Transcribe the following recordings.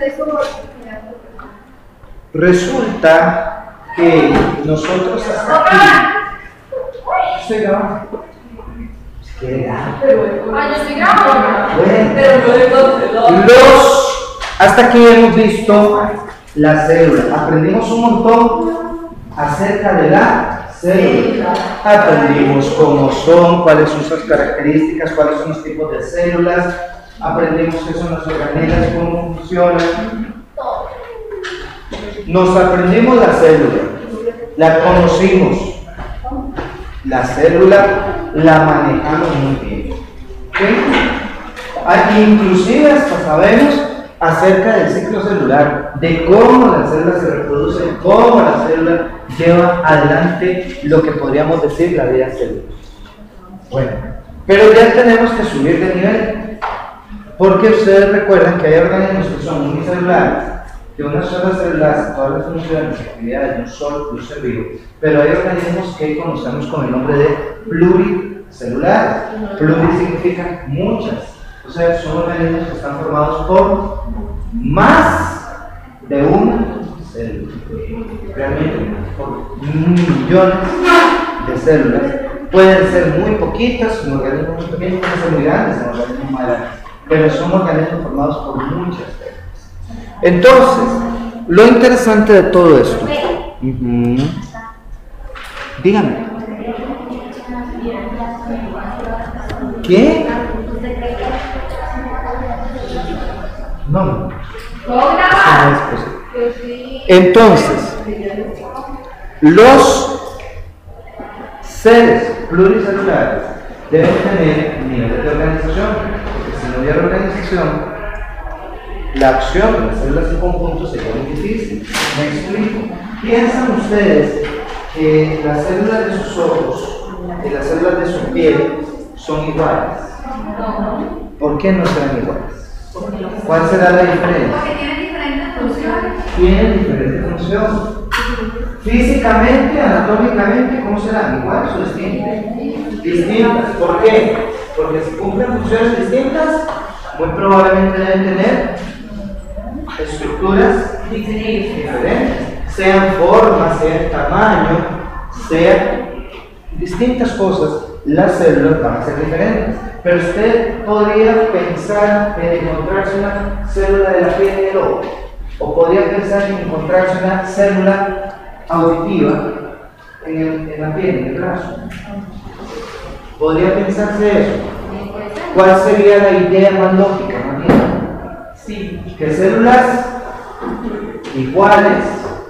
Resulta que nosotros hasta aquí. Estoy grabando. Yo estoy grabando. Hasta aquí hemos visto la célula. Aprendimos un montón acerca de la célula. Aprendimos cómo son, cuáles son sus características, cuáles son los tipos de células. Aprendimos qué son las organelas, cómo funcionan. Nos aprendimos la célula, la conocimos. La célula la manejamos muy bien. ¿Okay? Inclusive hasta sabemos acerca del ciclo celular, de cómo la célula se reproduce, cómo la célula lleva adelante lo que podríamos decir la vida celular. Bueno, pero ya tenemos que subir de nivel, porque ustedes recuerdan que hay organismos que son unicelulares, que una sola célula hace todas las funciones y actividades de un solo ser vivo, pero hay organismos que conocemos con el nombre de pluricelulares. Pluri significa muchas, o sea, son organismos que están formados por más de una célula, realmente por millones de células. Pueden ser muy poquitas, en organismos muy pequeños, pueden ser muy grandes, en organismos más grandes, pero son organismos formados por muchas células. Entonces, lo interesante de todo esto, dígame, ¿qué? No, es posible. Entonces, los seres pluricelulares deben tener niveles de organización, porque si no hubiera organización, la acción de las células en conjunto sería muy difícil. Me explico. ¿Piensan ustedes que las células de sus ojos y las células de su piel son iguales? ¿Por qué no serán iguales? ¿Cuál será la diferencia? Porque tienen diferentes funciones. Tienen diferentes funciones. Físicamente, anatómicamente, ¿cómo serán? ¿Iguales o distintas? Distintas. ¿Por qué? Porque si cumplen funciones distintas, muy probablemente deben tener estructuras diferentes, sean formas, sean tamaño, sean distintas cosas. Las células van a ser diferentes, pero usted podría pensar en encontrarse una célula de la piel del ojo, o podría pensar en encontrarse una célula auditiva en la piel, en el brazo. ¿Podría pensarse eso? ¿Cuál sería la idea más lógica, María? Sí. Que células iguales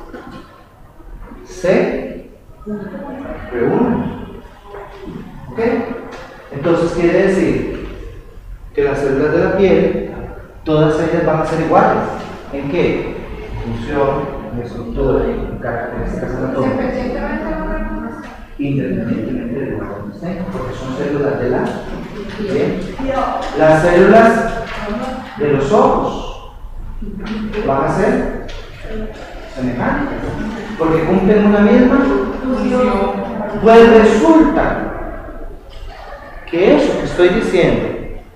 se reúnen. ¿Ok? Entonces quiere decir que las células de la piel, todas ellas van a ser iguales. ¿En qué? Función, estructura, características anatómicas. Independientemente de lo que estén, porque son células de la piel. Las células de los ojos van a ser semejantes, porque cumplen una misma función. Pues resulta que eso que estoy diciendo,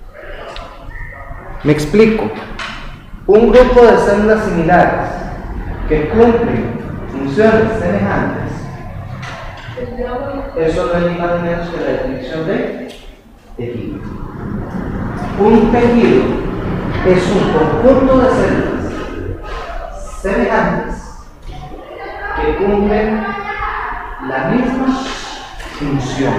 me explico, un grupo de células similares que cumplen funciones semejantes, eso no es ni más ni menos que la definición de tejido. Un tejido es un conjunto de células semejantes que cumplen la misma función.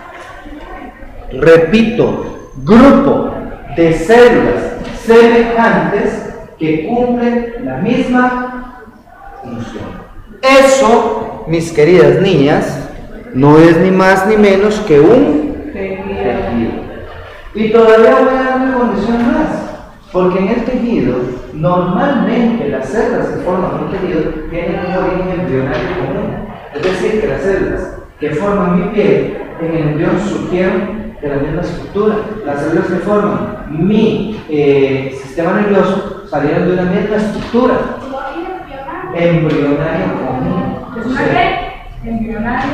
Repito, grupo de células semejantes que cumplen la misma función. Eso, mis queridas niñas, no es ni más ni menos que un tejido. Y todavía voy a dar una condición más, porque en el tejido, normalmente las células que forman un tejido tienen un origen embrionario común. Es decir, que las células que forman mi piel en el embrión surgieron de la misma estructura. Las células que forman mi sistema nervioso salieron de una misma estructura. Embrionario común. ¿Es una qué? Embrionario.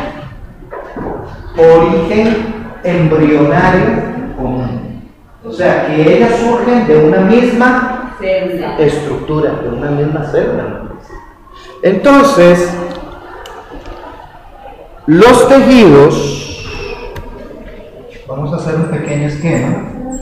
Origen embrionario común. O sea, que ellas surgen de una misma estructura de una misma célula. Entonces, los tejidos, vamos a hacer un pequeño esquema.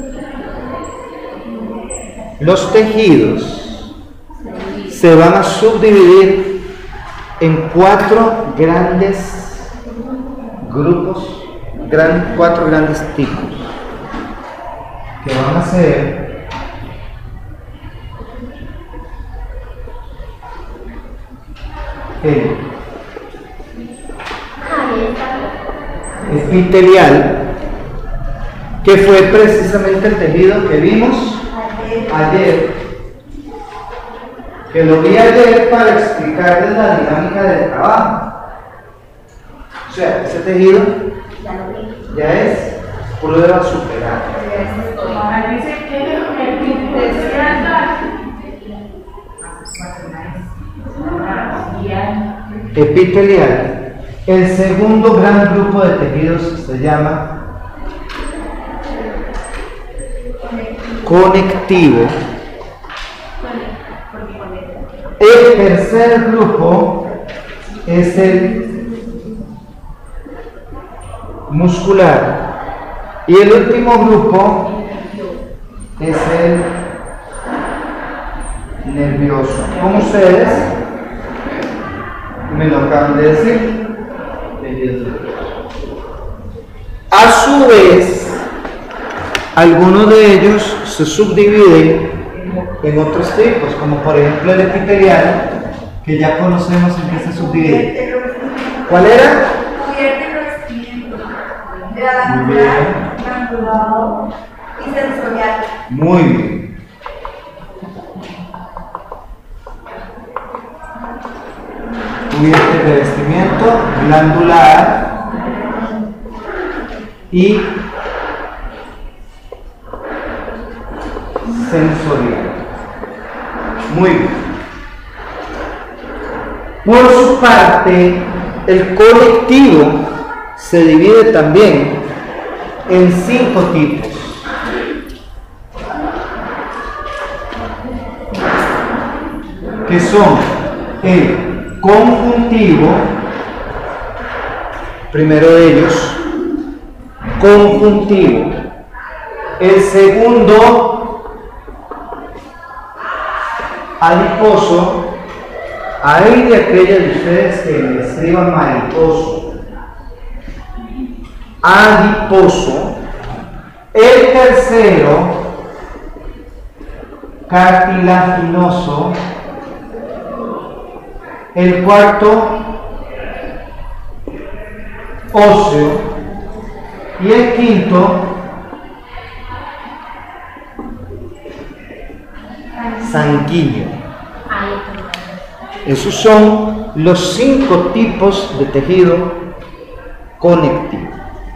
Los tejidos se van a subdividir en 4 grandes grupos, 4 grandes tipos, que van a ser el epitelial, que fue precisamente el tejido que vimos ayer, que lo vi ayer para explicarles la dinámica del trabajo. O sea, ese tejido ya es prueba superada. Epitelial. El segundo gran grupo de tejidos se llama conectivo. El tercer grupo es el muscular y el último grupo es el nervioso. Como ustedes me lo acaban de decir. A su vez, algunos de ellos se subdividen en otros tipos, como por ejemplo el epitelial, que ya conocemos en qué se subdivide. ¿Cuál era? Muy bien. Glandulado y sensorial. Muy bien. Cubierta de revestimiento glandular y sensorial. Muy bien. Por su parte, el colectivo se divide también en 5 tipos. Que son el conjuntivo, primero de ellos, conjuntivo. El segundo, adiposo. Hay de aquellos de ustedes que me escriban mariposo. Adiposo. El tercero, cartilaginoso. El cuarto, óseo. Y el quinto, sanguíneo. Esos son los 5 tipos de tejido conectivo.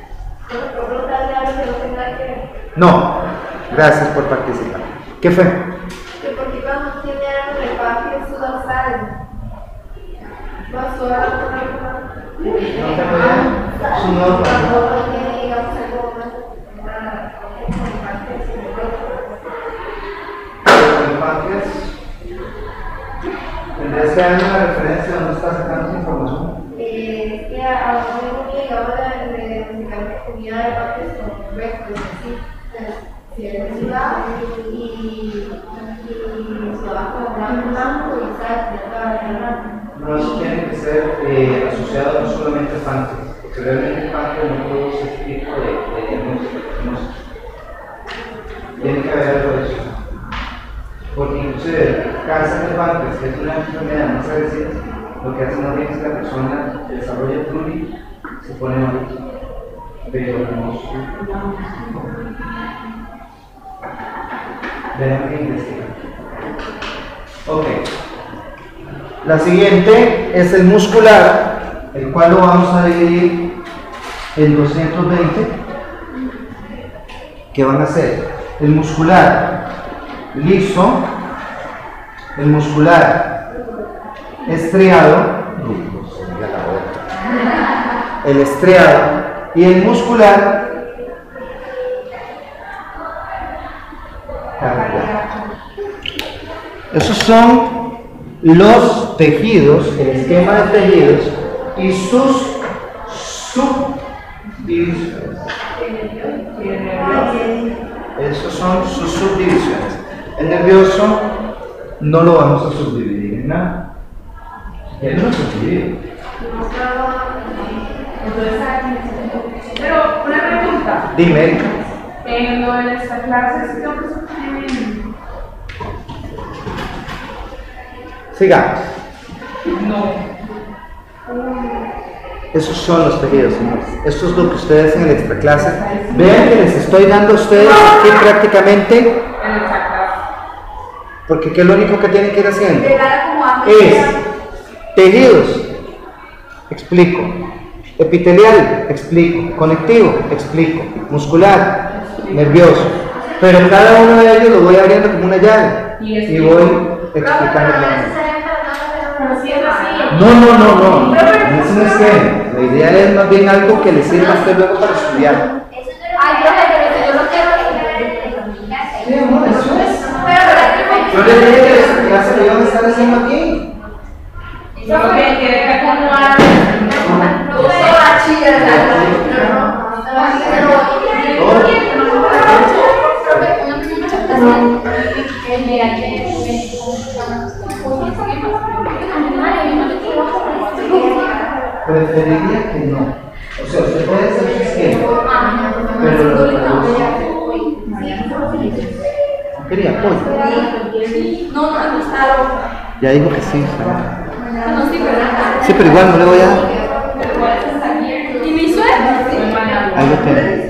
No, gracias por participar. ¿Qué fue? Que porque cuando tiene algo de parte su dorsal. Pasó a Su norma. tiene, digamos, algo más. ¿Tendrías que darme una referencia de dónde está sacando esa información? Es que a uno llegaba de musical comida de partes con huecos, así. Si es de ciudad y ciudad con blanco y sal, No, eso tiene que ser asociado no solamente a páncreas, porque realmente el páncreas no produce ese tipo de diagnóstico. Tiene que haber algo de eso. Porque inclusive el cáncer de páncreas, que es una enfermedad más agresiva, lo que hace más bien es que la persona desarrolla pluri, se pone malito. Pero no. Déjame que investigar. Ok. La siguiente es el muscular, el cual lo vamos a dividir en 220, que van a ser el muscular liso, el muscular estriado, el estriado y el muscular cardiaco. Esos son los tejidos, el esquema de tejidos y sus subdivisiones. Esos son sus subdivisiones. El nervioso no lo vamos a subdividir en nada. Él no subdivide. Pero una pregunta. Dime. En lo de esta clase, ¿sí tengo que subdividir? Sigamos. No. Esos son los tejidos, señores. Esto es lo que ustedes en el extraclase. Vean que les estoy dando a ustedes aquí prácticamente, En esta clase. porque ¿qué es lo único que tienen que ir haciendo? Es tejidos, explico. Epitelial, explico. Conectivo, explico. Muscular, nervioso. Pero cada uno de ellos lo voy abriendo como una llave y voy explicando. No. Eso no es que. La idea es más bien algo que les sirva a usted luego para estudiar. Sí, amor, eso es. Yo les dije que esta clase lo iban a estar haciendo aquí. Solo que quiere que acomodar. Preferiría que no. O sea, usted puede hacer su esquema, pero lo traduce. No quería apoyo. Ya dijo que sí. Sí, pero igual no le voy a dar. ¿Y mi sueldo? Ahí lo tengo.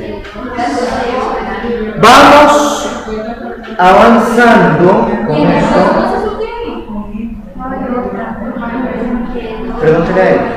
Vamos avanzando con esto. Pregúntele a él.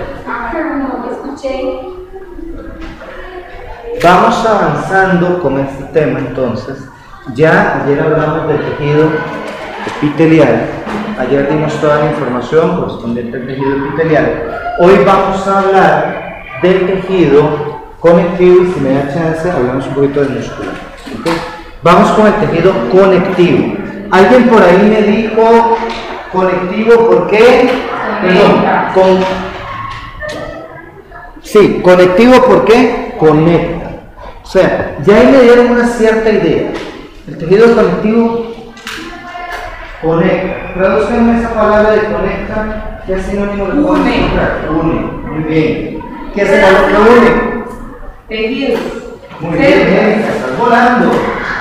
Vamos avanzando con este tema entonces. Ya ayer hablamos del tejido epitelial. Ayer dimos toda la información correspondiente al tejido epitelial. Hoy vamos a hablar del tejido conectivo y si me da chance hablamos un poquito del músculo. ¿Okay? Vamos con el tejido conectivo. ¿Alguien por ahí me dijo conectivo por qué? Perdón, sí, conectivo por qué? Conecta. O sea, ya ahí me dieron una cierta idea. El tejido conectivo conecta. Traduzcan esa palabra de conecta. ¿Qué sinónimo le podemos encontrar? Une. Muy bien. ¿Qué será lo que une? Tejidos. Muy bien, estás volando.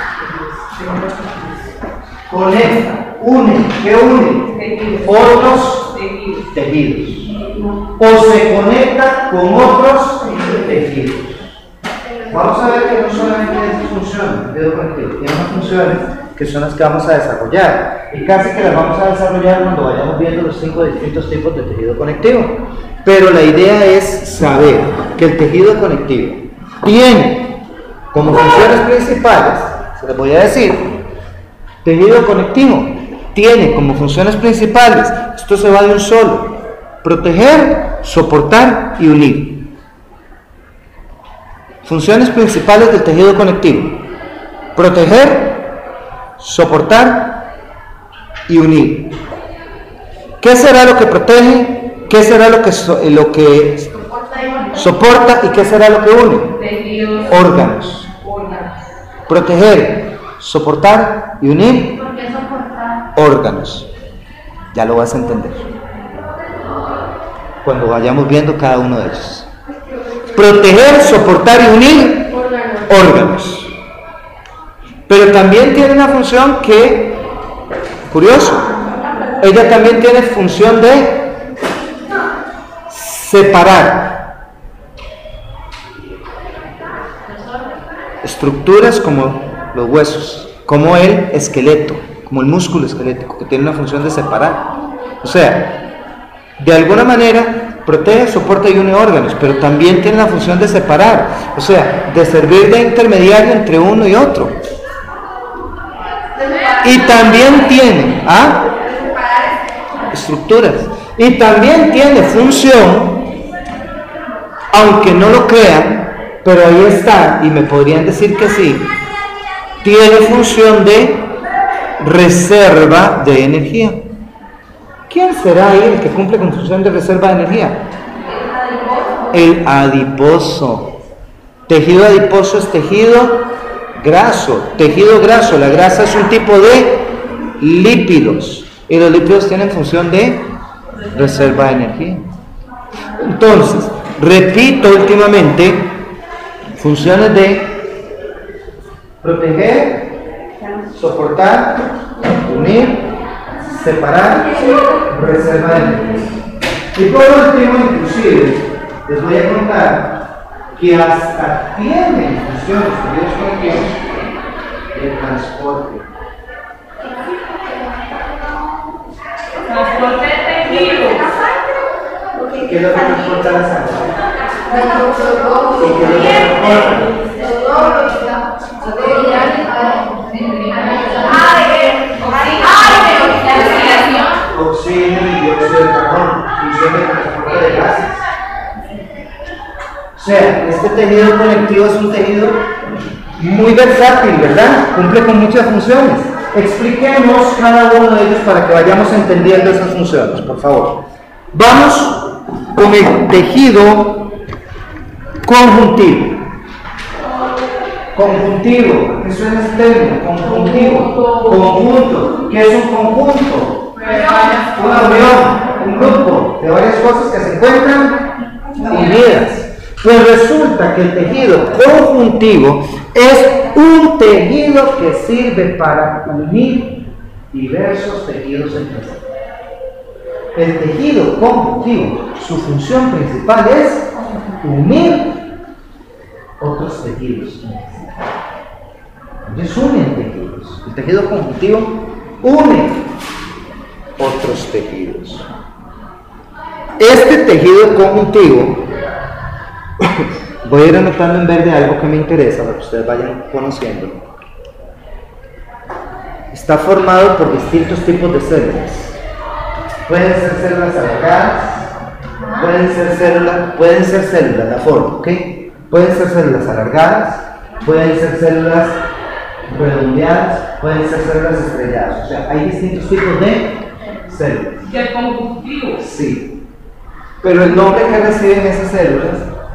Conecta, une. ¿Qué une? Tejidos. Otros Tejidos. tejidos. O se conecta con otros tejidos. Vamos a ver que no solamente es función, el tejido conectivo, tiene más funciones que son las que vamos a desarrollar. Y casi que las vamos a desarrollar cuando vayamos viendo los 5 distintos tipos de tejido conectivo. Pero la idea es saber que el tejido conectivo tiene como funciones principales, se les voy a decir, tejido conectivo tiene como funciones principales, esto se va de un solo, proteger, soportar y unir. Funciones principales del tejido conectivo: proteger, soportar y unir. ¿Qué será lo que protege? ¿Qué será lo que soporta? ¿Y qué será lo que une? Tejidos. Órganos. Proteger, soportar y unir. ¿Por qué soportar? Órganos. Ya lo vas a entender cuando vayamos viendo cada uno de ellos. Proteger, soportar y unir órganos. Pero también tiene una función que, curioso, ella también tiene función de separar estructuras como los huesos, como el esqueleto, como el músculo esquelético, que tiene una función de separar. O sea, de alguna manera protege, soporta y une órganos, pero también tiene la función de separar, o sea, de servir de intermediario entre uno y otro. Y también tiene estructuras. Y también tiene función, aunque no lo crean, pero ahí está, y me podrían decir que sí, tiene función de reserva de energía. ¿Quién será ahí el que cumple con función de reserva de energía? El adiposo. Tejido adiposo es tejido graso. Tejido graso, la grasa es un tipo de lípidos. Y los lípidos tienen función de reserva de energía. Entonces, repito últimamente, funciones de proteger, soportar, unir, separar, reserva de energía. Y por último, inclusive, les voy a contar que hasta tienen funciones tejidos conectivos de transporte. Transporte de tejido. ¿Qué es lo que transporta la sangre? ¿Y qué es lo que transporta? Oxígeno y dióxido de carbono, función de transporte de gases. O sea, este tejido conectivo es un tejido muy versátil, ¿verdad? Cumple con muchas funciones. Expliquemos cada uno de ellos para que vayamos entendiendo esas funciones, por favor. Vamos con el tejido conjuntivo. Conjuntivo, ¿qué suena este término? Conjuntivo, conjunto. ¿Qué es un conjunto? Una unión, un grupo de varias cosas que se encuentran unidas. Pues resulta que el tejido conjuntivo es un tejido que sirve para unir diversos tejidos entre sí. El tejido conjuntivo, su función principal es unir otros tejidos. Ellos unen tejidos. El tejido conjuntivo une otros tejidos. Este tejido conjuntivo, voy a ir anotando en verde algo que me interesa para que ustedes vayan conociendo. Está formado por distintos tipos de células. Pueden ser células alargadas, pueden ser células, la forma, ¿ok? Pueden ser células alargadas, pueden ser células redondeadas, pueden ser células estrelladas. O sea, hay distintos tipos de células. ¿De conjuntivo? Sí. Pero el nombre que reciben esas células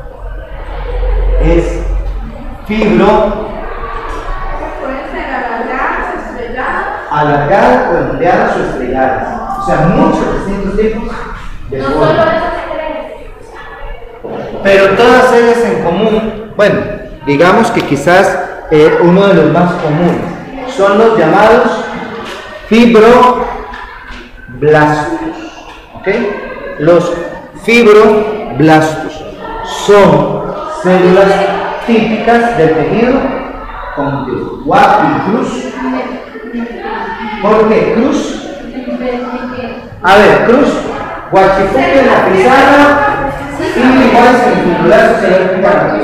es fibro. Pueden ser alargadas, estrelladas. Alargadas, redondeadas o estrelladas. O sea, muchos distintos tipos de No forma. solo esas tres. Pero todas ellas en común, bueno, digamos que quizás uno de los más comunes son los llamados fibroblastos. ¿Ok? Los fibroblastos son células típicas del tejido conjuntivo. Guapi, cruz. ¿Por qué? Cruz. A ver, cruz. Guachifuque en la pizarra. Y igual en el titular se ve picando.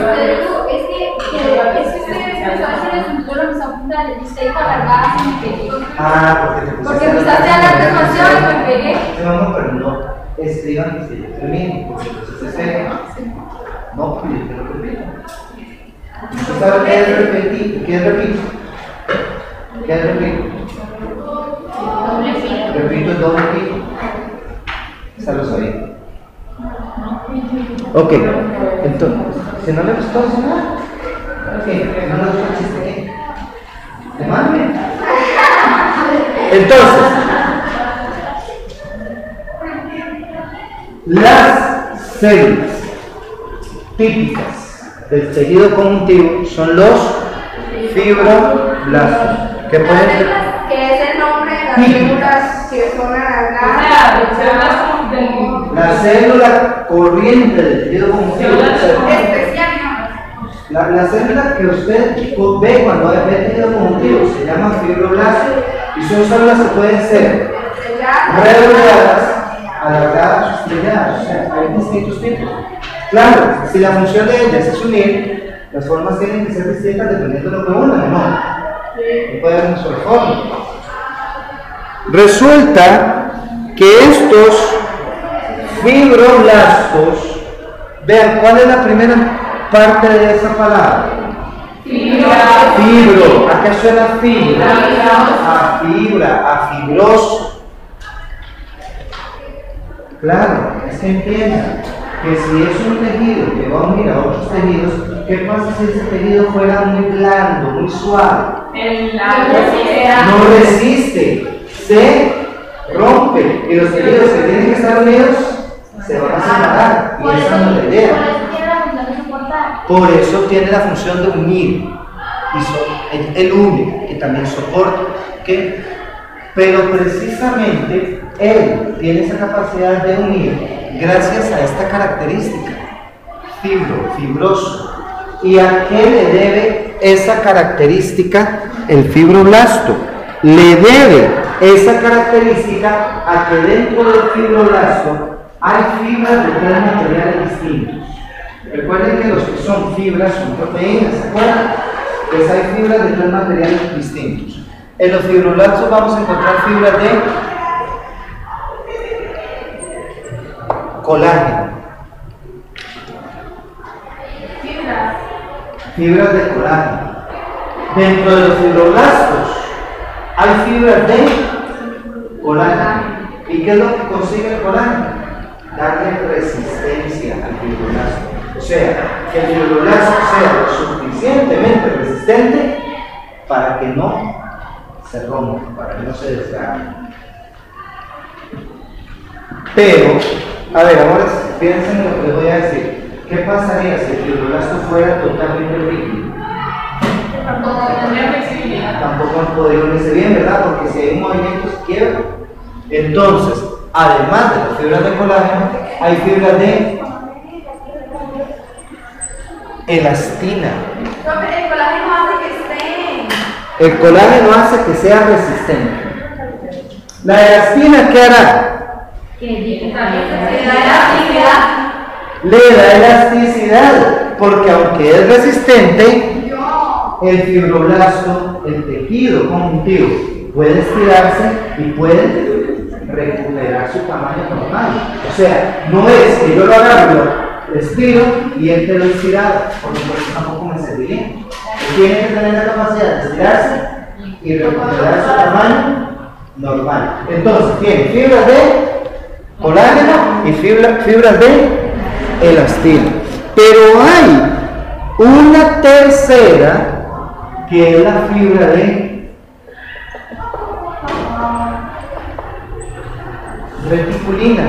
Porque empezaste a hablar demasiado y me pegué. No, pero no escriban que yo termine, porque entonces se no, porque yo te lo repito. ¿Usted sabe qué es repetir? ¿Qué es repito? ¿Qué es repito? Repito es doble pico. Esa lo sabía. Ok, entonces, si no le gustó, si no, ok, no le gustó el chiste, ¿qué? ¿Te mande? Entonces, las células típicas del tejido conjuntivo son los fibroblastos, que pueden ser Que es el nombre de las células que son alargadas. la célula corriente del tejido conjuntivo. Especial, La célula que usted ve cuando ve tejido conjuntivo se llama fibroblasto y son células que pueden ser redondeadas, alargadas o estrelladas. O sea, hay distintos tipos. Claro, si la función de ellas es unir, las formas tienen que ser distintas dependiendo de lo que unan o no. No puede haber una sola forma. Resulta que estos fibroblastos, vean, ¿cuál es la primera parte de esa palabra? Fibra. Fibro. ¿A qué suena fibra? A fibra, a fibroso. Claro, es que entiendan que si es un tejido que va a unir a otros tejidos, ¿qué pasa si ese tejido fuera muy blando, muy suave? No resiste, se rompe y los tejidos que tienen que estar unidos se van a separar y esa no es la idea. Por eso tiene la función de unir y él une y también soporta. ¿Okay? Pero precisamente él tiene esa capacidad de unir gracias a esta característica, fibroso. ¿Y a qué le debe esa característica el fibroblasto? Le debe esa característica a que dentro del fibroblasto hay fibras de tres materiales distintos. Recuerden que los que son fibras son proteínas, ¿se acuerdan? Pues hay fibras de tres materiales distintos. En los fibroblastos vamos a encontrar fibras de colágeno. Fibras de colágeno. Dentro de los fibroblastos hay fibras de colágeno. ¿Y qué es lo que consigue el colágeno? Darle resistencia al fibroblasto. O sea, que el fibroblasto sea lo suficientemente resistente para que no se rompa, para que no se desgarre. Pero, a ver, ahora piensen en lo que les voy a decir. ¿Qué pasaría si el fibroblasto fuera totalmente rígido? Tampoco podría unirse bien, ¿verdad? Porque si hay un movimiento se quiebra. Entonces, además de las fibras de colágeno, hay fibras de elastina. El colágeno hace que sea resistente. La elastina, ¿qué hará? Le da elasticidad, porque aunque es resistente, el fibroblasto, el tejido conjuntivo, puede estirarse y puede recuperar su tamaño normal. O sea, no es que yo lo agarro, lo estiro y él quedó estirado, porque por eso tampoco me serviría. Tiene que tener la capacidad de estirarse y recuperar su tamaño normal. Entonces, tiene fibras de colágeno y fibras de elastina. Pero hay una tercera que es la fibra de reticulina.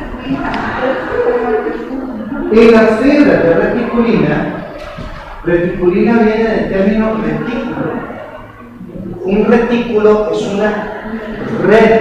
Y las fibras de reticulina viene del término retículo. Un retículo es una red,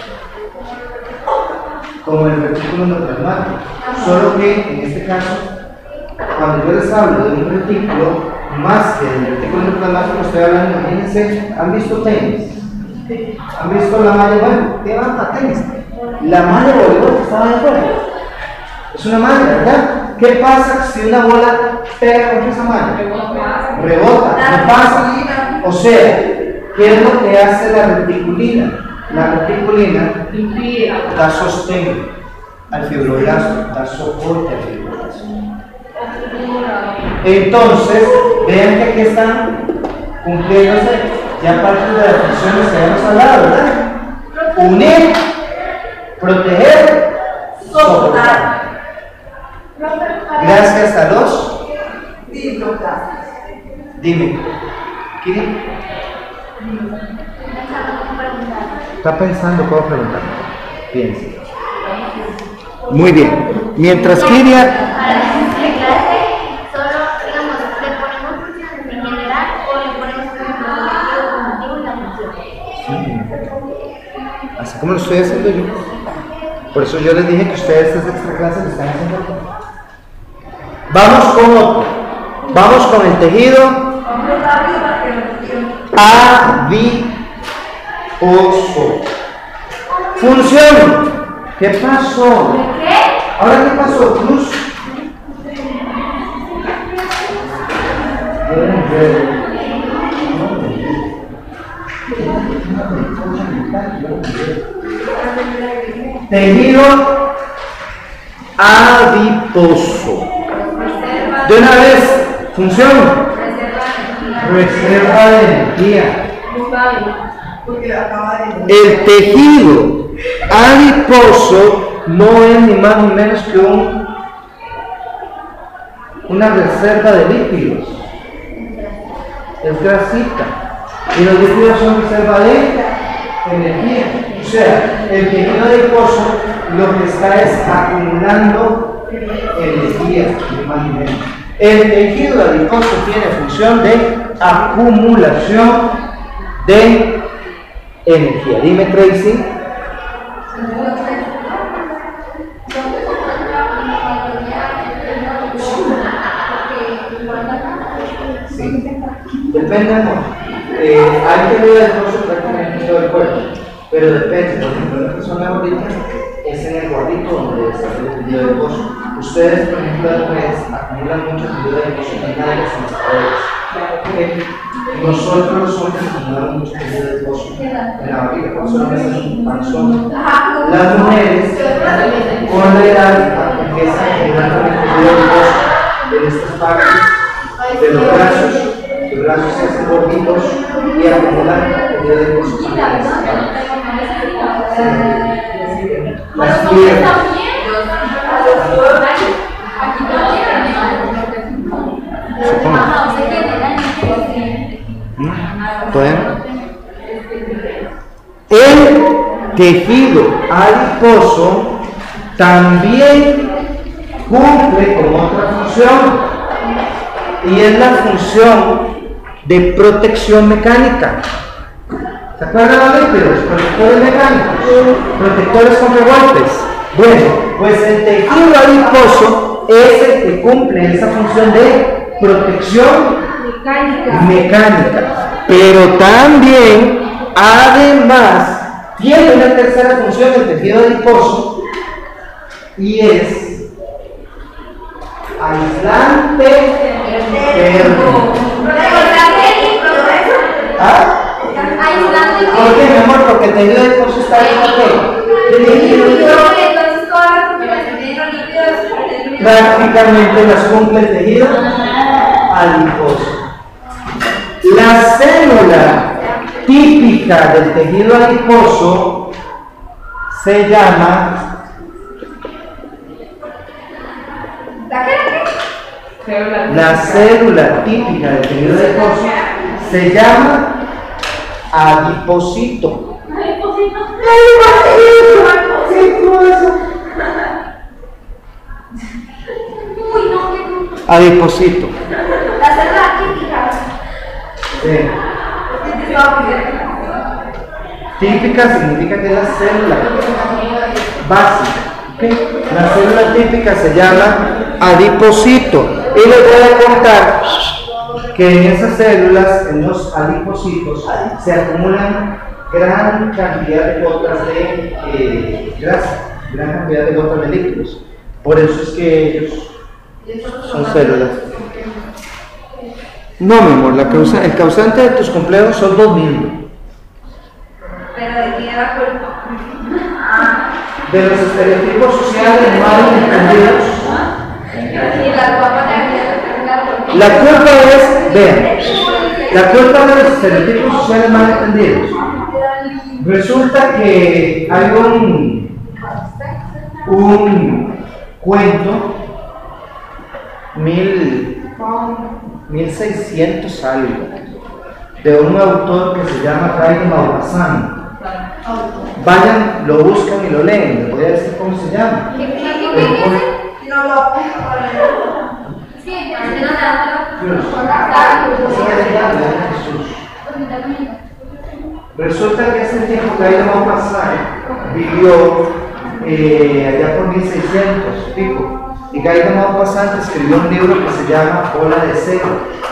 como el retículo endoplasmático, solo que en este caso, cuando yo les hablo de un retículo, más que del retículo endoplasmático, estoy hablando, imagínense, ¿han visto tenis? ¿Han visto la malla? Bueno, ¿qué va para tenis? La malla de voleibol que estaba de afuera. Es una malla, ¿verdad? ¿Qué pasa si una bola pega contra esa malla? Rebota, no pasa. O sea, ¿qué es lo que hace la reticulina? La reticulina da sostén al fibroblasto, da soporte al fibroblasto. Entonces, vean que aquí están cumpliéndose ya parte de las funciones que habíamos hablado, ¿verdad? Unir, proteger, soportar. Gracias a los fibroblastos. Dime, ¿quién? Está pensando cómo preguntar. Piensa. Muy bien. Mientras Kiria. Para la clase, solo, digamos, le ponemos funciones en general o le ponemos el objetivo y la función. Así como lo estoy haciendo yo. Por eso yo les dije que ustedes estas extra clases lo están haciendo. Vamos con otro. Vamos con el tejido adiposo. Función. ¿Qué pasó? ¿Ahora qué pasó? Cruz. Tejido adiposo. De una vez, función. reserva de energía. Porque acaba de... El tejido adiposo no es ni más ni menos que una reserva de lípidos. Es grasita. Y los lípidos son reserva de energía. O sea, el tejido adiposo lo que está es acumulando energía, ni más ni menos. El tejido adiposo tiene función de acumulación de energía. Dime, Tracy. Sí. Depende, amor. Hay tejido adiposo prácticamente todo el cuerpo, pero depende. Por ejemplo, la persona gordita es en el gordito donde está el tejido adiposo. Ustedes, por ejemplo, las mujeres acumulan mucho tejido adiposo en las nalgas y en las caderas. Nosotros los hombres acumulamos mucho tejido adiposo en la barriga, por eso no es un panzón. Las mujeres, con la edad, empiezan a acumular también tejido adiposo en estas partes de los brazos se hacen gorditos y acumulan tejido adiposo en las partes. Las piernas. El tejido adiposo también cumple con otra función y es la función de protección mecánica. ¿Se acuerdan de los lípidos? Protectores mecánicos, protectores contra golpes. Bueno, pues el tejido adiposo es el que cumple esa función de protección mecánica, pero también, además, tiene una tercera función del tejido adiposo y es aislante térmico. ¿Ah? ¿Por qué, mi amor? Porque el tejido adiposo está ahí. Prácticamente las cumple el tejido adiposo. La célula típica del tejido adiposo se llama la célula típica del tejido adiposo se llama adipocito. Adipocito. La célula típica. Sí. Típica significa que es la célula básica. ¿Okay? La célula típica se llama adipocito. Y les voy a contar que en esas células, en los adipocitos, se acumulan gran cantidad de gotas de grasa, gran cantidad de gotas de líquidos. Por eso es que ellos son células. No, mi amor, el causante de tus complejos son vos mismo. Pero de quién era culpa. De los estereotipos sociales mal entendidos. Y la culpa de La culpa es, vean, la culpa de los estereotipos sociales mal entendidos. Resulta que hay un cuento 1600 algo de un autor que se llama Guy de Maupassant. Vayan, lo buscan y lo leen. Les voy a decir cómo se llama. No lo Resulta que hace tiempo Guy de Maupassant vivió allá por 1600 pico. Y Guy de Maupassant escribió un libro que se llama Bola de Cebo.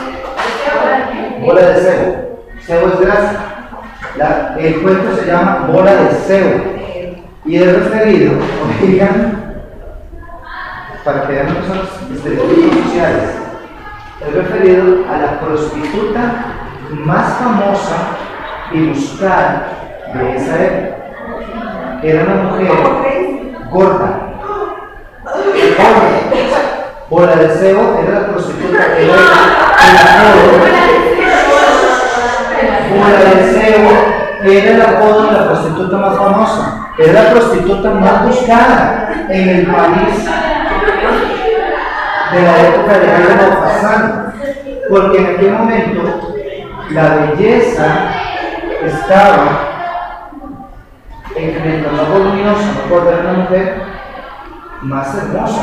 Bola de Cebo. Cebo es grasa. El cuento se llama Bola de Cebo. Y es referido, oigan, para que vean que son los estereotipos sociales, es referido a la prostituta más famosa y buscada de esa época. Era una mujer gorda. Bola de Cebo era la prostituta que era el apodo como la deseo, era el apodo de la prostituta más famosa, era la prostituta más buscada en el país de la época de Jaime Maupassant, porque en aquel momento la belleza estaba en que mientras más voluminosa no puede tener una mujer, más hermosa.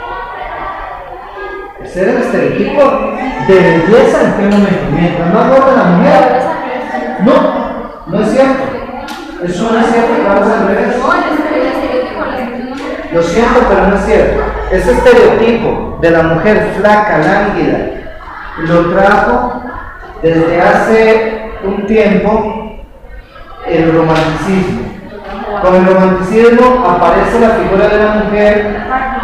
Ese era el estereotipo de belleza en aquel momento. Mientras más gorda la mujer, no es cierto. Eso no es cierto, que vamos al revés. Lo siento, pero no es cierto. Ese estereotipo de la mujer flaca, lánguida, lo trajo desde hace un tiempo el romanticismo. Con el romanticismo aparece la figura de la mujer,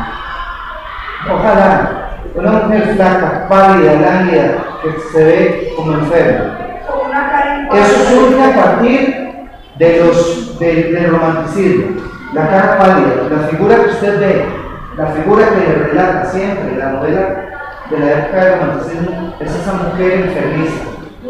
ojalá, una mujer flaca, pálida, lánguida, que se ve como enferma. Eso surge a partir del romanticismo. La cara pálida, la figura que usted ve, la figura que le relata siempre la novela de la época del romanticismo, es esa mujer enfermiza.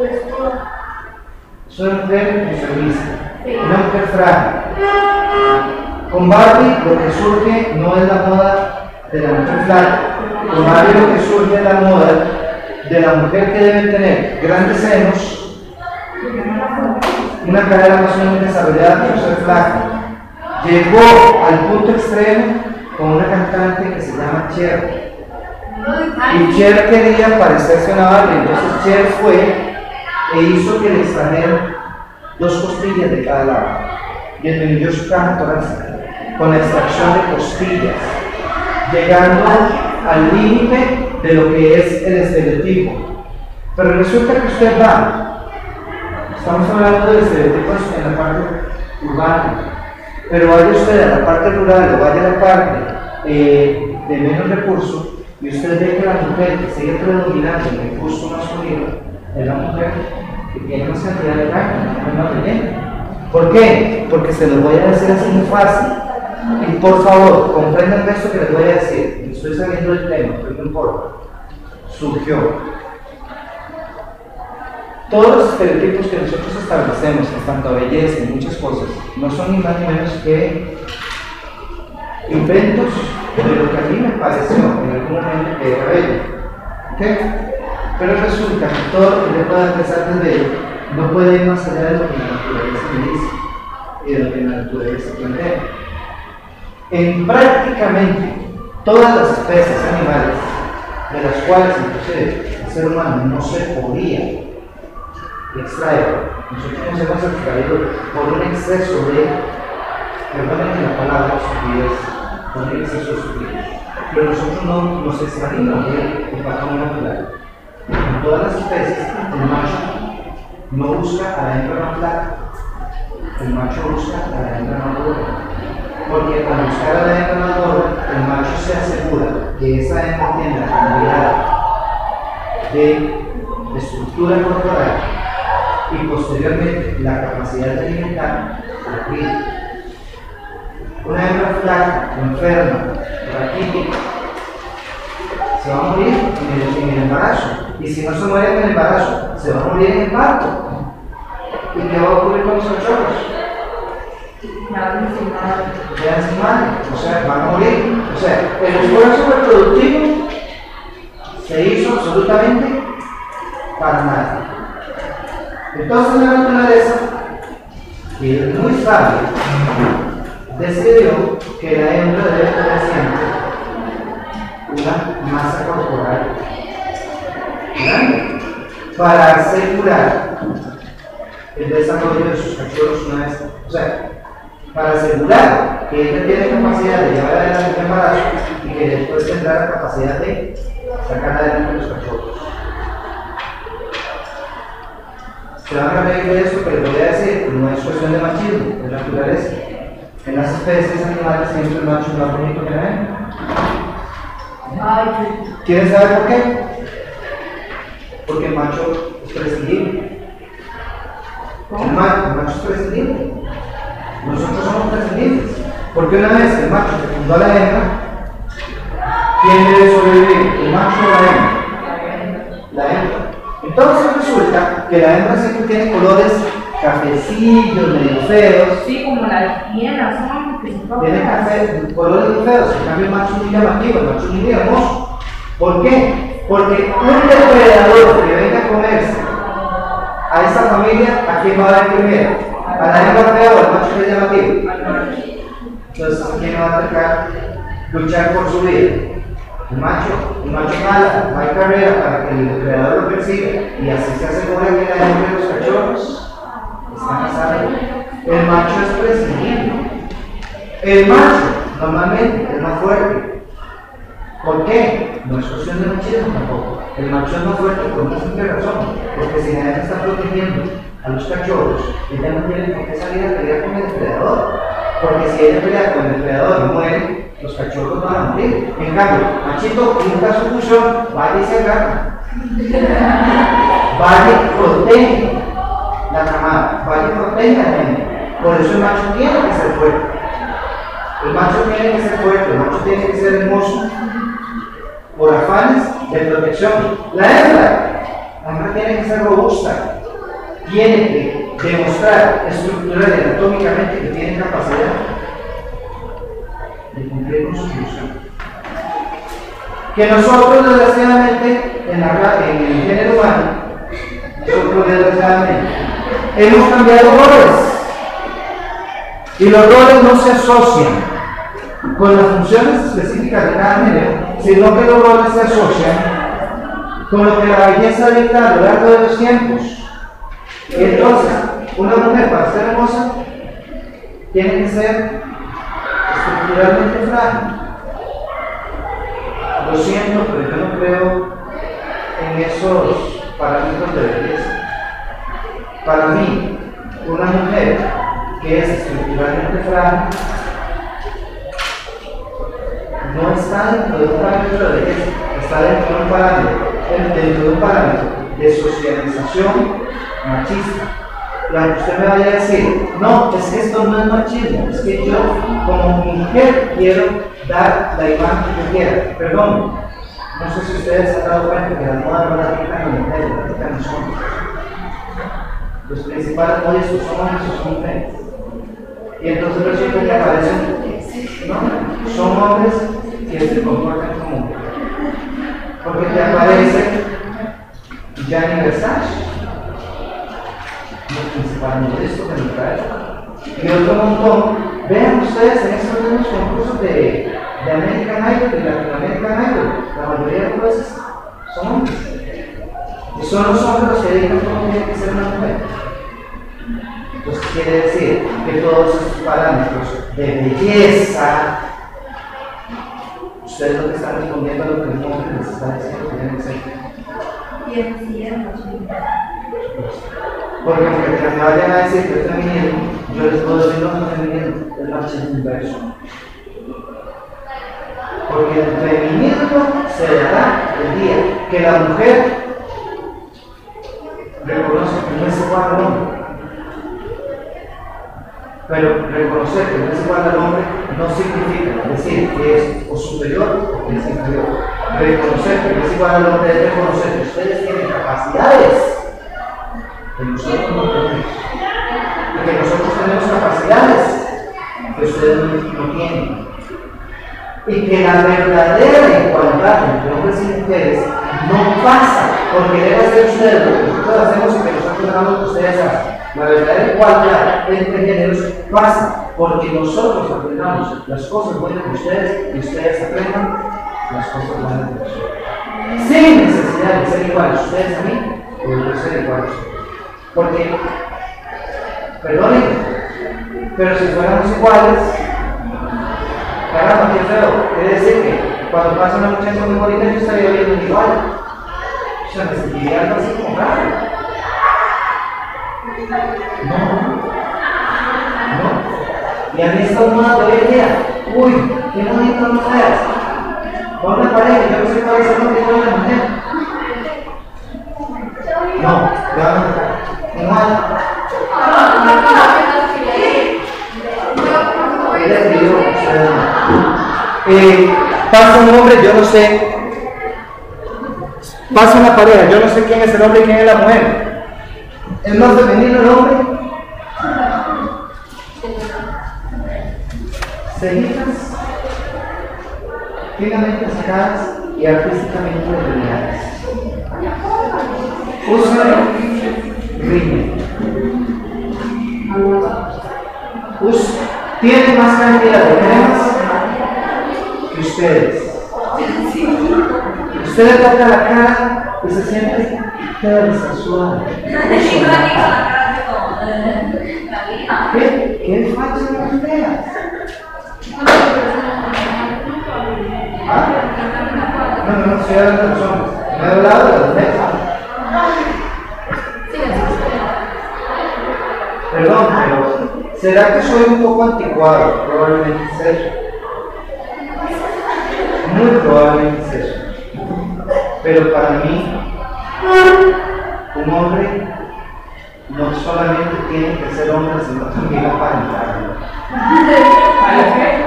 Es una mujer enfermiza, una mujer frágil. Con Barbie lo que surge no es la moda de la mujer flaca. Con Barbie lo que surge es la moda de la mujer que debe tener grandes senos, una cadera más o menos desarrollada por ser flaca. Llegó al punto extremo con una cantante que se llama Cher. Y Cher quería parecerse a una Barbie, entonces Cher fue e hizo que le extrajeran 2 costillas de cada lado. Disminuyó su caja torácica con la extracción de costillas, llegando al límite de lo que es el estereotipo. Pero resulta que usted va, estamos hablando de estereotipos en la parte urbana, pero vaya usted a la parte rural o vaya a la parte de menos recursos y usted ve que la mujer que sigue predominando en el curso masculino es la mujer que tiene más cantidad de carne, no es más rellena. ¿Por qué? Porque se lo voy a decir así muy fácil. Y por favor, comprendan esto que les voy a decir. Estoy saliendo del tema, pero no importa. Surgió. Todos los estereotipos que nosotros establecemos en cuanto a belleza y muchas cosas no son ni más ni menos que inventos de lo que a mí me pareció en algún momento que era bello. ¿Okay? Pero resulta que todo lo que yo pueda pensar desde ello no puede ir más allá de lo que la naturaleza me dice y de lo que la naturaleza plantea. En prácticamente todas las especies animales, de las cuales inclusive el ser humano no se podía extraer, nosotros nos hemos extraído por un exceso de, perdonen la palabra, estupidez, por un exceso de estupidez, pero nosotros no nos extraímos del patrón natural. En todas las especies, el macho no busca a la hembra más flaca, el macho busca a la hembra más gorda. Porque al buscar a la hembra más gorda, el macho se asegura que esa hembra tiene la cantidad de estructura corporal y posteriormente la capacidad de alimentar la vida. Una hembra flaca, enferma, raquítica, se va a morir en el embarazo. Y si no se muere en el embarazo, se va a morir en el parto. ¿Y qué va a ocurrir con los cachorros? Quedan sin madre, o sea, van a morir. O sea, el esfuerzo reproductivo se hizo absolutamente para nada. Entonces la naturaleza, que es muy sabia, decidió que la hembra debe tener siempre una masa corporal grande para asegurar el desarrollo de sus cachorros una vez, o sea, para asegurar que ella tiene capacidad de llevar adelante el embarazo y que después tendrá la capacidad de sacar adelante los cachorros. Se van a reír de esto, pero les voy a decir, no es cuestión de machismo, es naturaleza. En las especies animales siempre el macho es más bonito que la hembra. ¿Quieren saber por qué? Porque el macho es prescindible. El macho es prescindible. Nosotros somos prescindibles. Porque una vez el macho fecundó a la hembra, ¿quién debe sobrevivir? ¿El macho o la hembra? La hembra. Entonces resulta que la hembra siempre tiene colores cafecillos, medio feos. Sí, como las hienas son, que son Tiene café, colores muy feos, en cambio el macho es muy llamativo, el macho es muy hermoso. ¿Por qué? Porque un depredador que venga a comerse a esa familia, ¿a quién va a dar primero? ¿A la hembra fea o al macho que es llamativo? Entonces, ¿quién va a atacar? Luchar por su vida. El macho jala, no hay carrera para que el depredador lo persiga y así se asegura que la hembra y los cachorros están a salvo. El macho es prescindible. El macho normalmente es más fuerte. ¿Por qué? No es cuestión de machismo tampoco. El macho es más fuerte por una simple razón, porque si la hembra está protegiendo a los cachorros, ella no tiene por qué salir a pelear con el depredador. Porque si ella pelea con el depredador y muere, los cachorros van a morir. En cambio, machito, nunca su función, vaya y se agarra. Vaya y protege la camada, vaya y protege a la gente. Por eso el macho tiene que ser fuerte. El macho tiene que ser fuerte, el macho tiene que ser hermoso. Por afanes de protección. La hembra tiene que ser robusta. Tiene que demostrar estructural y anatómicamente que tiene capacidad de cumplir con su función. Que nosotros, desgraciadamente, en el género humano, nosotros, desgraciadamente, hemos cambiado roles. Y los roles no se asocian con las funciones específicas de cada género, sino que los roles se asocian con lo que la belleza dicta a lo largo de los tiempos. Y entonces, una mujer para ser hermosa tiene que ser estructuralmente frágil. Lo siento, pero yo no creo en esos parámetros de belleza. Para mí, una mujer que es estructuralmente frágil no está dentro de un parámetro de belleza, está dentro de un parámetro de socialización machista. Y aunque usted me vaya a decir, no, es que esto no es machismo, es que yo como mujer quiero dar la imagen que yo quiera. Perdón, no sé si ustedes se han dado cuenta que las modas no las dictan las mujeres, las dictan los hombres. Los principales modelos son hombres o son mujeres. Y entonces resulta que aparecen, no, son hombres que se comportan como mujeres. Porque te aparece Gianni Versace, el principal modesto de nuestra época, y otro montón. Vean ustedes en estos mismos concursos de American Idol y Latinoamerican Idol, la mayoría de veces son hombres. Y son los hombres los que digan cómo tiene que ser una mujer. Entonces quiere decir que todos esos parámetros de belleza, ustedes lo que están respondiendo a lo que el hombre les está diciendo que tienen que ser. Porque aunque me vayan a decir que es feminismo, yo les puedo decir no es feminismo, es machismo inverso. Porque el feminismo se dará el día que la mujer reconoce que no es igual al hombre. Pero reconocer que no es igual al hombre no significa decir que es o superior o que es inferior. Reconocer que no es igual al hombre es reconocer que ustedes tienen capacidades que nosotros no tenemos. Y que nosotros tenemos capacidades que ustedes no tienen. Y que la verdadera igualdad entre hombres y mujeres no pasa por querer hacer ustedes lo que nosotros hacemos y que nosotros hagamos lo que ustedes hacen. La verdadera igualdad entre géneros pasa porque nosotros aprendamos las cosas buenas de ustedes y ustedes aprendan las cosas buenas de nosotros. Sin necesidad de ser iguales ustedes a mí o yo ser iguales. Porque, perdonen, pero si fuéramos iguales, caramba, qué feo. Quiere decir que cuando pasa una muchacha muy bonita yo estaría viendo igual. O sea, me sentiría algo así como raro. No. Y a mí estas modas de hoy en día, uy, qué bonito no seas. Con una pareja, yo no sé cuál es el nombre de la mujer. No, ya van a tocar. Igual. Pasa un hombre, yo no sé. Pasa una pareja, yo no sé quién es el hombre y quién es la mujer. ¿Es más femenino el hombre? Cejitas finamente sacadas y artísticamente delineadas. Usa rímel. Tiene más cantidad de cremas que ustedes. Usted le toca la cara y se siente tersa, suave. ¿Qué falta de las feas? ¿Ah? No, estoy hablando de los hombres. Me he hablado de las feas. Perdón, pero ¿será que soy un poco anticuado? Probablemente es eso. Muy probablemente es eso. Pero para mí, un hombre no solamente tiene que ser hombre, sino también aparentarlo. ¿Para qué?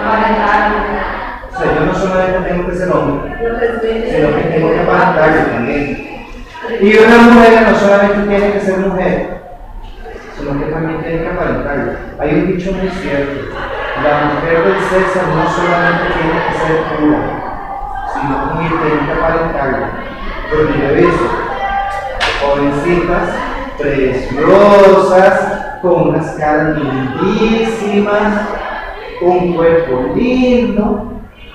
O sea, yo no solamente tengo que ser hombre, sino que tengo que aparentarlo también. Y una mujer no solamente tiene que ser mujer, sino que también tiene que aparentarlo. Hay un dicho muy cierto: la mujer del César no solamente tiene que ser pura, sino que tiene que aparentarlo. Porque yo he visto jovencitas preciosas, con unas caras lindísimas, un cuerpo lindo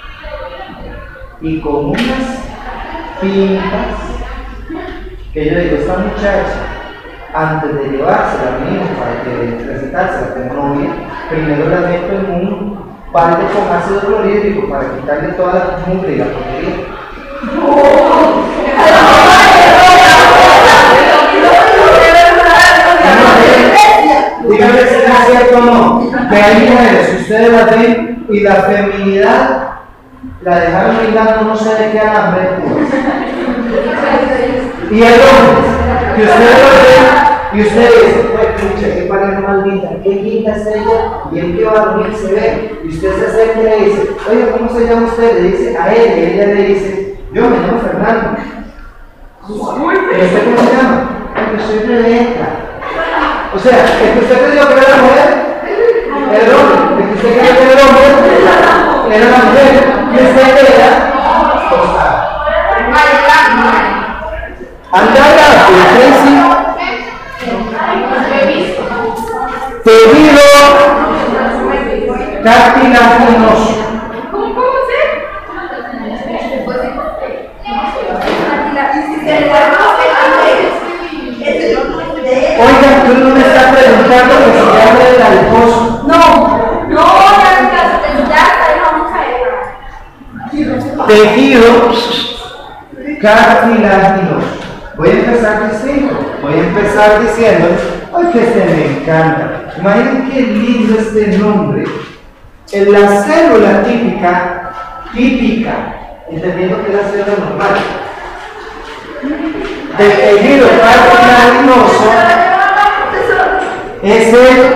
y con unas pintas que yo digo, esta muchacha, antes de llevársela a mi hijo para que presentársela como novia, primero la meto en un balde con ácido clorhídrico para quitarle toda la mugre y la porquería. Dígame si es cierto o no, que hay mujeres que ustedes las ven y la feminidad la dejaron brindando no sé de qué alambre. Y hay hombres que ustedes lo ven y ustedes dicen, pues pucha, qué pareja más linda, qué linda es ella, bien que varón se ve. Y usted se acerca y le dice, oye, ¿cómo se llama usted? Le dice a él y ella le dice, yo me llamo Fernando. ¿Y usted cómo se llama? Yo soy Rebeca. O sea, el que usted creyó que era la mujer, era el hombre. El que usted creyó que era el hombre, era la mujer. Y usted era acostada. Andala, tejido cartilaginoso. Oigan, tú no me estás preguntando que se llame el alcoso. Tejido cartilaginoso. Voy a empezar distinto. Voy a empezar diciendo, ay, que este me encanta. Imaginen qué lindo este nombre. En la célula típica, entendiendo que es la célula normal, del tejido cartilaginoso es el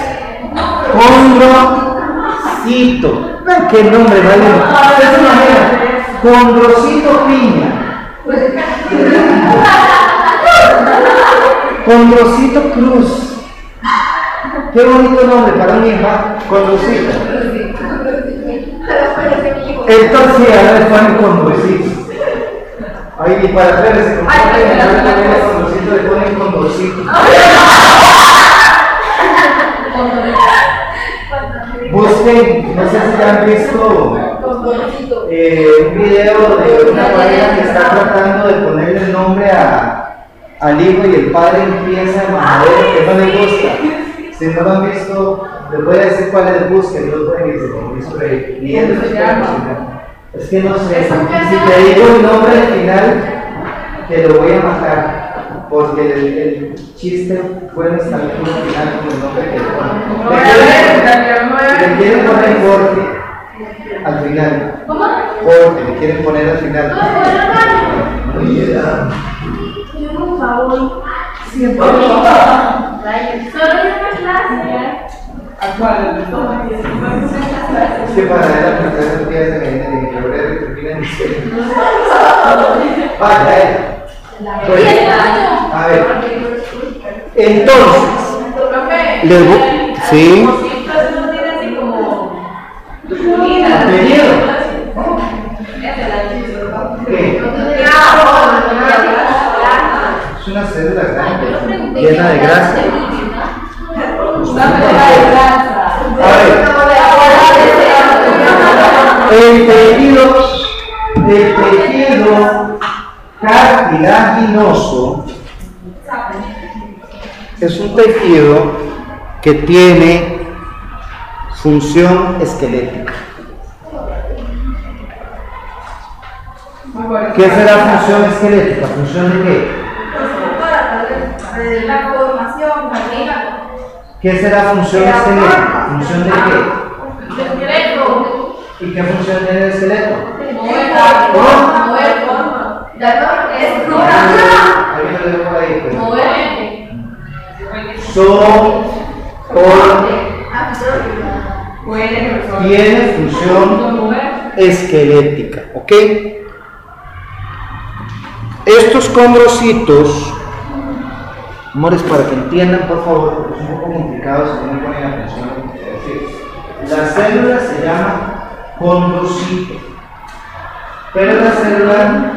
condrocito. Vean qué nombre vale. Ustedes se imaginan, condrocito piña. Condrocito Cruz. Qué bonito nombre para un hijo, Condrocito. Entonces ahora le ponen Condrocito. Ahí y para atrás se Condrocito, le ponen Condrocito. Busquen, no sé si han visto un video de una pareja que está tratando de ponerle el nombre al hijo y el padre empieza a majadero que no le gusta. Si no lo han visto, les voy a decir cuál es el busquen, no pueden irse con eso ni él es que no sé, si te digo el nombre al final, te lo voy a matar. Porque el chiste bueno está al final con el nombre que le quieren poner Jorge al final. Jorge, le quieren poner al final. Muy bien. Por favor. Siempre. Solo una clase. Es que para él la primera día se viene de febrero y termina en diciembre. Vaya, a ver. Entonces, les voy, sí, ¿qué? Es una célula grande, llena de grasa. A ver, el tejido cartilaginoso es un tejido que tiene función esquelética. ¿Qué será función esquelética? ¿Función de qué? La formación, ¿Qué será función esquelética? ¿Función de qué? ¿Y qué función tiene el esqueleto? Tiene función esquelética, ¿ok? Estos condrocitos, amores, para que entiendan por favor, porque es un poco complicado si no me ponen atención a lo que quiero decir. La célula se llama condrocito, pero la célula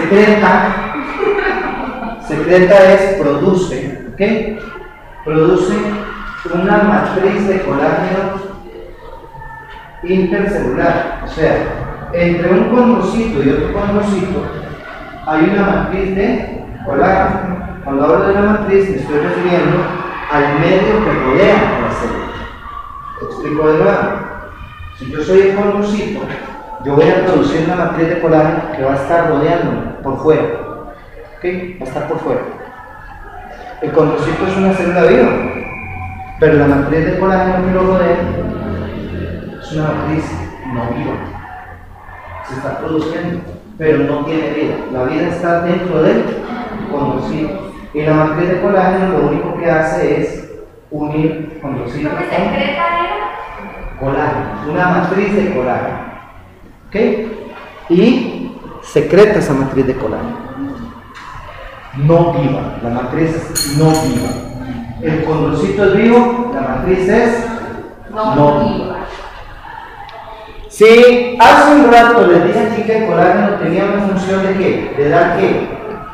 secreta es produce, ¿ok? Produce una matriz de colágeno intercelular, o sea, entre un condrocito y otro condrocito hay una matriz de colágeno. Cuando hablo de la matriz me estoy refiriendo al medio que rodea a la célula. Te explico de nuevo. Si yo soy el condrocito, yo voy a producir una matriz de colágeno que va a estar rodeándome por fuera. ¿Ok? Va a estar por fuera. El condrocito es una célula viva, pero la matriz de colágeno que lo rodea es una matriz no viva. Se está produciendo, pero no tiene vida. La vida está dentro del condrocito. Y la matriz de colágeno lo único que hace es unir condrocito con colágeno, una matriz de colágeno, ¿ok? Y secreta esa matriz de colágeno, no viva, la matriz es no viva. El condrocito es vivo, la matriz es no viva. Si hace un rato les dije aquí que el colágeno tenía una función de ¿qué? De dar ¿qué?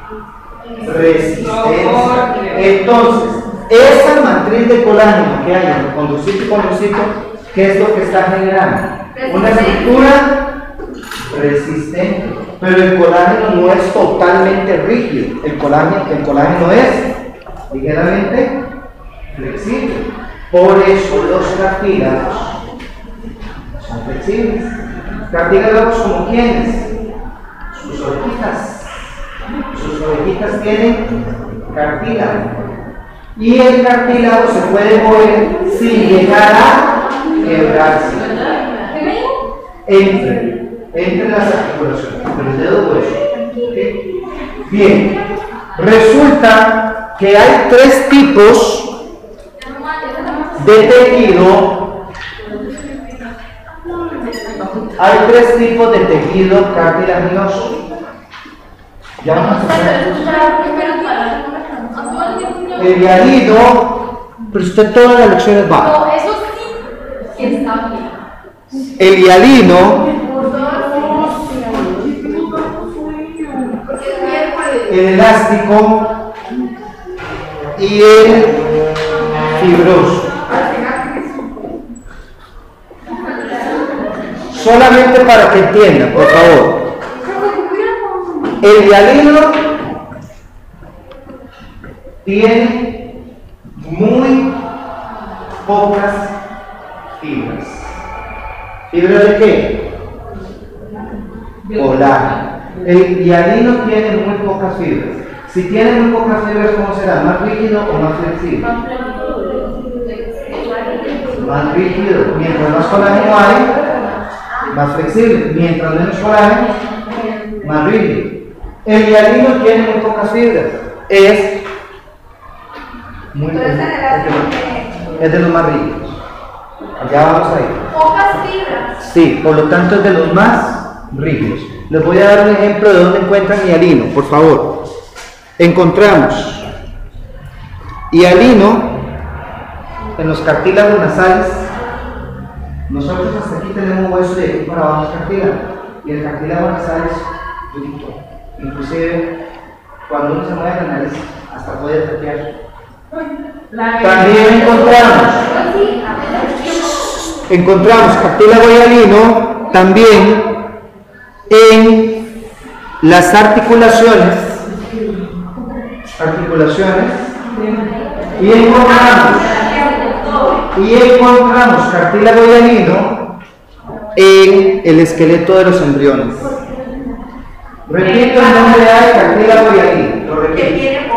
Resistencia. Entonces, esa matriz de colágeno que hay en el condrocito y condrocito, ¿qué es lo que está generando? Una estructura resistente. Pero el colágeno no es totalmente rígido. El colágeno es ligeramente flexible. Por eso los cartílagos son flexibles. Cartílagos como ¿quiénes? Sus orejitas. Sus orejitas tienen cartílago. Y el cartílago se puede mover sin llegar a quebrarse. Entre las articulaciones, entre el dedo hueso. ¿Okay? Bien, resulta que hay tres tipos de tejido. Hay tres tipos de tejido cartilaginoso. Ya vamos a hacer. El hialino, pero usted todas las lecciones va. No, eso sí que está bien. El hialino, el elástico y el fibroso. Solamente para que entiendan, por favor. El hialino tiene muy pocas fibras. ¿Fibra de qué? Colágeno. El hialino tiene muy pocas fibras. Si tiene muy pocas fibras, ¿cómo será? ¿Más rígido o más flexible? Más rígido. Mientras más colágeno hay, más flexible. Mientras menos colágeno, más rígido. El hialino tiene muy pocas fibras. Es de los más rígidos. Ya vamos a ir. Pocas fibras. Sí, por lo tanto es de los más rígidos. Les voy a dar un ejemplo de dónde encuentran hialino, por favor. Encontramos hialino en los cartílagos nasales. Nosotros hasta aquí tenemos hueso y aquí para abajo es cartílago. Y el cartílago nasal es durito. Inclusive, cuando uno se mueve la nariz, hasta puede tapear. También encontramos cartílago hialino también en las articulaciones y encontramos cartílago hialino en el esqueleto de los embriones. Repito el nombre hay cartílago hialino. Lo repito.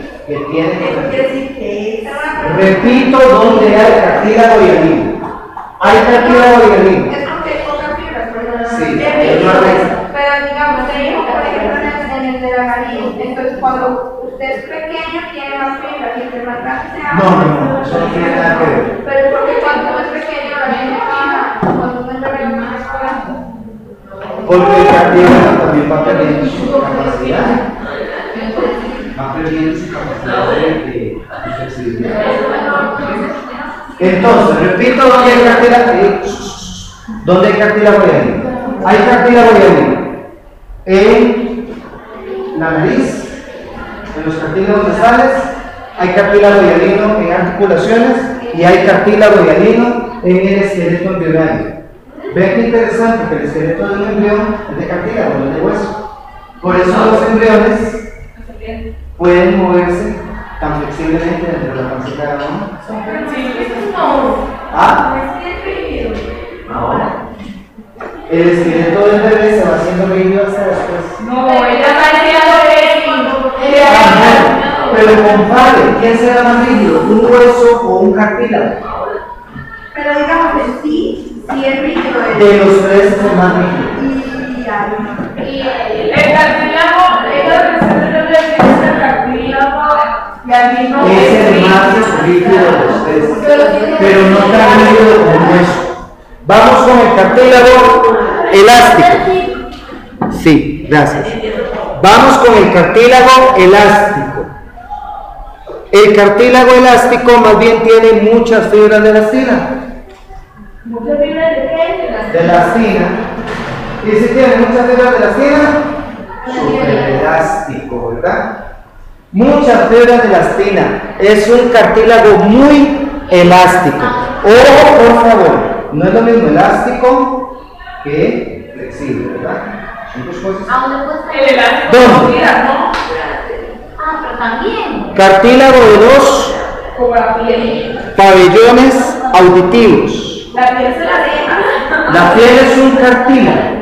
Repito dónde hay cartílago hialino. Hay cartílago hialino. Es porque hay pocas fibras, pero sí, pero digamos, tenemos por ejemplo en el de la nariz. Entonces, cuando usted es pequeño, tiene más fibras y entre más grande sea. No, eso no tiene nada que ver. Pero porque cuando uno es pequeño, la gente baja, cuando uno es grande, más grande. Porque el cartílago también va perdiendo su capacidad. Va perdiendo su capacidad de flexibilidad. Entonces, repito dónde hay cartílago. ¿Dónde hay cartílago hialino? Hay cartílago hialino en la nariz, en los cartílagos nasales, hay cartílago hialino en articulaciones y hay cartílago hialino en el esqueleto embrionario. Ven qué interesante que el esqueleto de un embrión es de cartílago, no es de hueso. Por eso los embriones pueden moverse tan flexiblemente dentro de la pancita de la mamá. Son flexibles, no. ¿Ah? Ahora. El esqueleto del bebé se va haciendo rígido hasta después. No, ella está diciendo Pero compadre, ¿quién será más rígido? ¿Un hueso o un cartílago? Pero digamos que sí es rígido. De los tres es el más rígido. El cartílago, ella recibe el cartílago hialino. Es el más rígido de los tres, pero no tan rígido como un hueso. Vamos con el cartílago elástico. Sí, gracias. Vamos con el cartílago elástico. El cartílago elástico más bien tiene muchas fibras de elastina. ¿Muchas fibras de qué? De elastina. ¿Y si tiene muchas fibras de elastina? Súper elástico, ¿verdad? Muchas fibras de elastina. Es un cartílago muy elástico. Ojo, por favor. No es lo mismo elástico que flexible, ¿verdad? Son dos cosas. El elástico ¿dónde? mira, ¿no? Pero también. Cartílago de dos Como la piel. pabellones auditivos. La piel se la deja. La piel es un cartílago.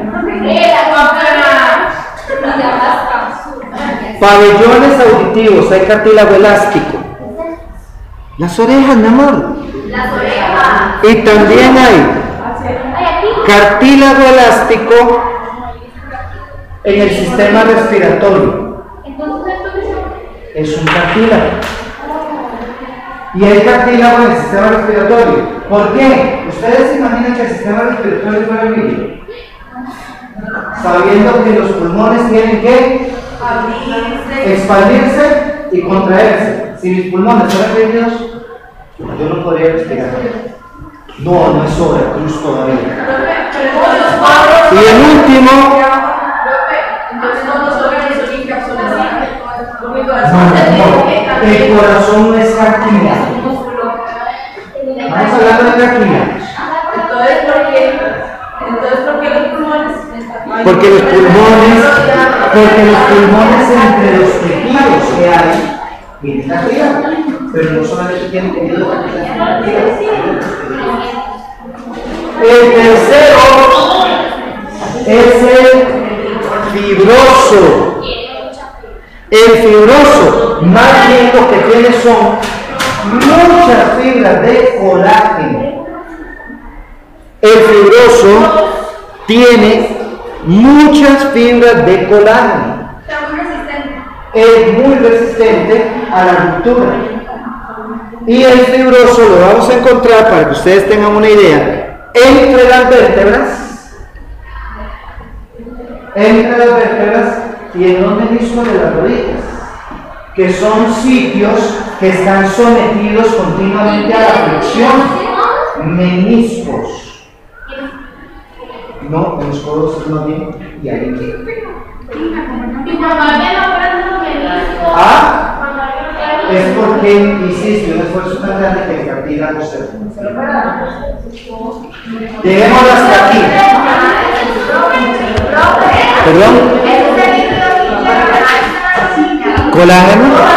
Pabellones auditivos, hay cartílago elástico. Las orejas, mi amor. Las orejas. Y también hay cartílago elástico en el sistema respiratorio. Entonces, Es un cartílago. Y hay cartílago en el sistema respiratorio. ¿Por qué? ¿Ustedes se imaginan que el sistema respiratorio fuera rígido? Sabiendo que los pulmones tienen que expandirse y contraerse. Si mis pulmones fueran rígidos, yo no podría respirar. No es hora, cruz todavía. Y el último. El corazón no es cartílago. Estamos hablando de cartílago. Entonces, ¿por qué los pulmones? Porque los pulmones entre los tejidos que hay tienen cartílago, pero no solamente tienen tejido cartílago. El tercero es el fibroso. El fibroso, más bien lo que tiene son muchas fibras de colágeno. El fibroso tiene muchas fibras de colágeno. Es muy resistente a la ruptura. Y el fibroso lo vamos a encontrar, para que ustedes tengan una idea, entre las vértebras. Entre las vértebras y en donde mismo de las rodillas. que son sitios que están sometidos continuamente a la flexión. Meniscos. No, los codos es más bien y ahí. Y cuando alguien aprende los meniscos, ¿Ah? cuando alguien aprende Es porque hiciste un esfuerzo tan grande que el cartílago se rompe. Lleguemos hasta aquí. ¿Perdón? ¿Colágeno?